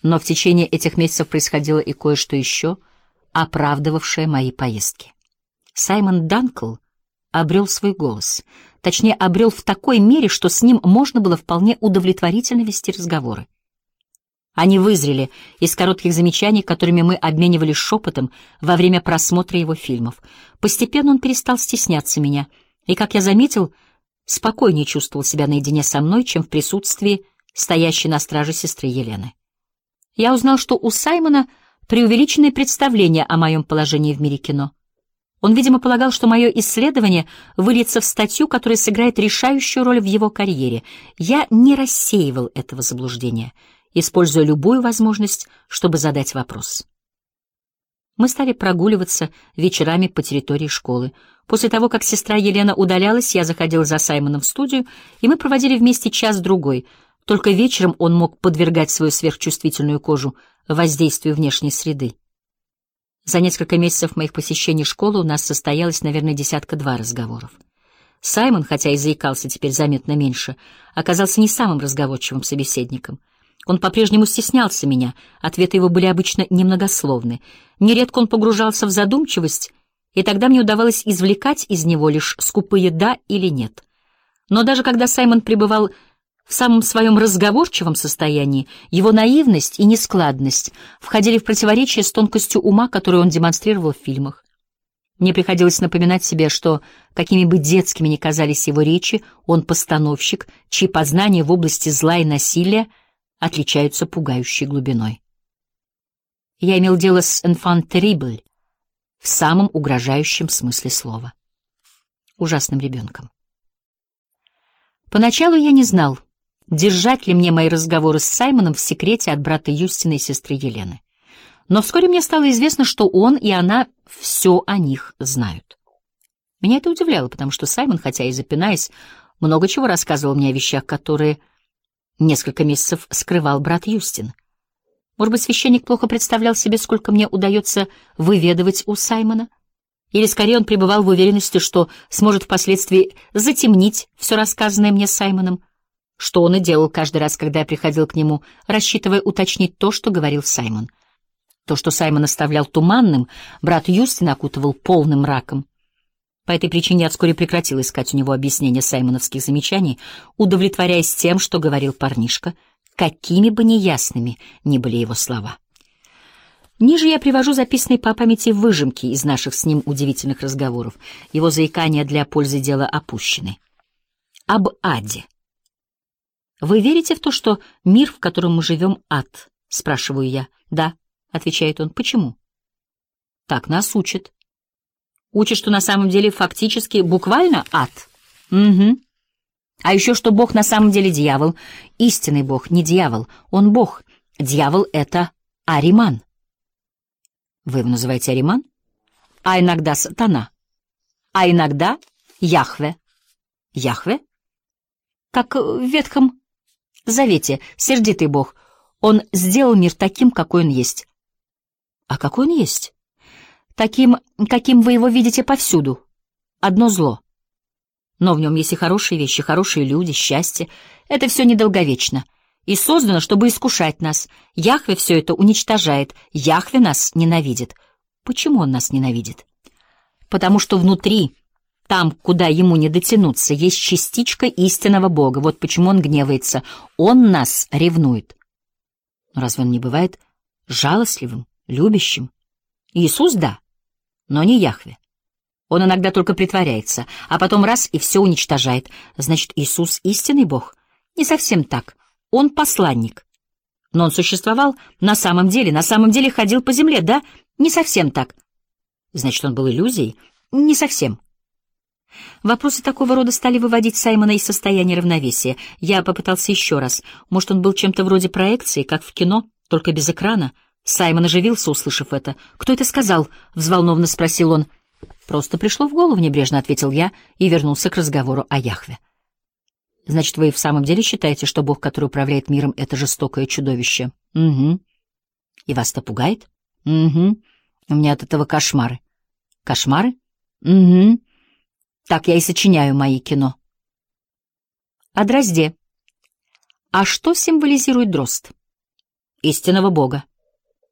Но в течение этих месяцев происходило и кое-что еще, оправдывавшее мои поездки. Саймон Данкл обрел свой голос. Точнее, обрел в такой мере, что с ним можно было вполне удовлетворительно вести разговоры. Они вызрели из коротких замечаний, которыми мы обменивались шепотом во время просмотра его фильмов. Постепенно он перестал стесняться меня, и, как я заметил, спокойнее чувствовал себя наедине со мной, чем в присутствии стоящей на страже сестры Елены. Я узнал, что у Саймона преувеличенные представления о моем положении в мире кино. Он, видимо, полагал, что мое исследование выльется в статью, которая сыграет решающую роль в его карьере. Я не рассеивал этого заблуждения, используя любую возможность, чтобы задать вопрос. Мы стали прогуливаться вечерами по территории школы. После того, как сестра Елена удалялась, я заходил за Саймоном в студию, и мы проводили вместе час-другой. Только вечером он мог подвергать свою сверхчувствительную кожу воздействию внешней среды. За несколько месяцев моих посещений школы у нас состоялось, наверное, 10-2 разговоров. Саймон, хотя и заикался теперь заметно меньше, оказался не самым разговорчивым собеседником. Он по-прежнему стеснялся меня, ответы его были обычно немногословны. Нередко он погружался в задумчивость, и тогда мне удавалось извлекать из него лишь скупые «да» или «нет». Но даже когда Саймон пребывал в самом своем разговорчивом состоянии, его наивность и нескладность входили в противоречие с тонкостью ума, которую он демонстрировал в фильмах. Мне приходилось напоминать себе, что, какими бы детскими ни казались его речи, он постановщик, чьи познания в области зла и насилия отличаются пугающей глубиной. Я имел дело с enfant terrible в самом угрожающем смысле слова. Ужасным ребенком. Поначалу я не знал, держать ли мне мои разговоры с Саймоном в секрете от брата Юстина и сестры Елены. Но вскоре мне стало известно, что он и она все о них знают. Меня это удивляло, потому что Саймон, хотя и запинаясь, много чего рассказывал мне о вещах, которые несколько месяцев скрывал брат Юстин. Может быть, священник плохо представлял себе, сколько мне удается выведывать у Саймона? Или, скорее, он пребывал в уверенности, что сможет впоследствии затемнить все рассказанное мне Саймоном, что он и делал каждый раз, когда я приходил к нему, рассчитывая уточнить то, что говорил Саймон. То, что Саймон оставлял туманным, брат Юстин окутывал полным мраком. По этой причине я вскоре прекратил искать у него объяснения саймоновских замечаний, удовлетворяясь тем, что говорил парнишка, какими бы неясными ни были его слова. Ниже я привожу записанные по памяти выжимки из наших с ним удивительных разговоров. Его заикания для пользы дела опущены. Об аде. «Вы верите в то, что мир, в котором мы живем, ад?» — спрашиваю я. «Да», — отвечает он. «Почему?» «Так нас учат». «Учат, что на самом деле фактически, буквально ад?» «Угу. А еще, что Бог на самом деле дьявол. Истинный Бог, не дьявол. Он Бог. Дьявол — это Ариман». «Вы его называете Ариман?» «А иногда сатана. А иногда Яхве». «Яхве?» «Как в Ветхом Завете, сердитый Бог. Он сделал мир таким, какой он есть». «А какой он есть?» «Таким, каким вы его видите повсюду. Одно зло. Но в нем есть и хорошие вещи, хорошие люди, счастье. Это все недолговечно. И создано, чтобы искушать нас. Яхве все это уничтожает. Яхве нас ненавидит». «Почему он нас ненавидит?» «Потому что внутри, там, куда ему не дотянуться, есть частичка истинного Бога. Вот почему он гневается. Он нас ревнует». Но разве он не бывает жалостливым, любящим? Иисус — да, но не Яхве. Он иногда только притворяется, а потом раз — и все уничтожает. Значит, Иисус — истинный Бог? Не совсем так. Он посланник. Но он существовал на самом деле ходил по земле, да? Не совсем так. Значит, он был иллюзией? Не совсем. Вопросы такого рода стали выводить Саймона из состояния равновесия. Я попытался еще раз. Может, он был чем-то вроде проекции, как в кино, только без экрана? Саймон оживился, услышав это. «Кто это сказал?» — взволнованно спросил он. «Просто пришло в голову», — небрежно ответил я и вернулся к разговору о Яхве. «Значит, вы в самом деле считаете, что Бог, который управляет миром, — это жестокое чудовище?» «Угу». «И вас это пугает?» «Угу. У меня от этого кошмары». «Кошмары?» «Угу. Так я и сочиняю мои кино». О дрозде. А что символизирует дрозд? истинного Бога.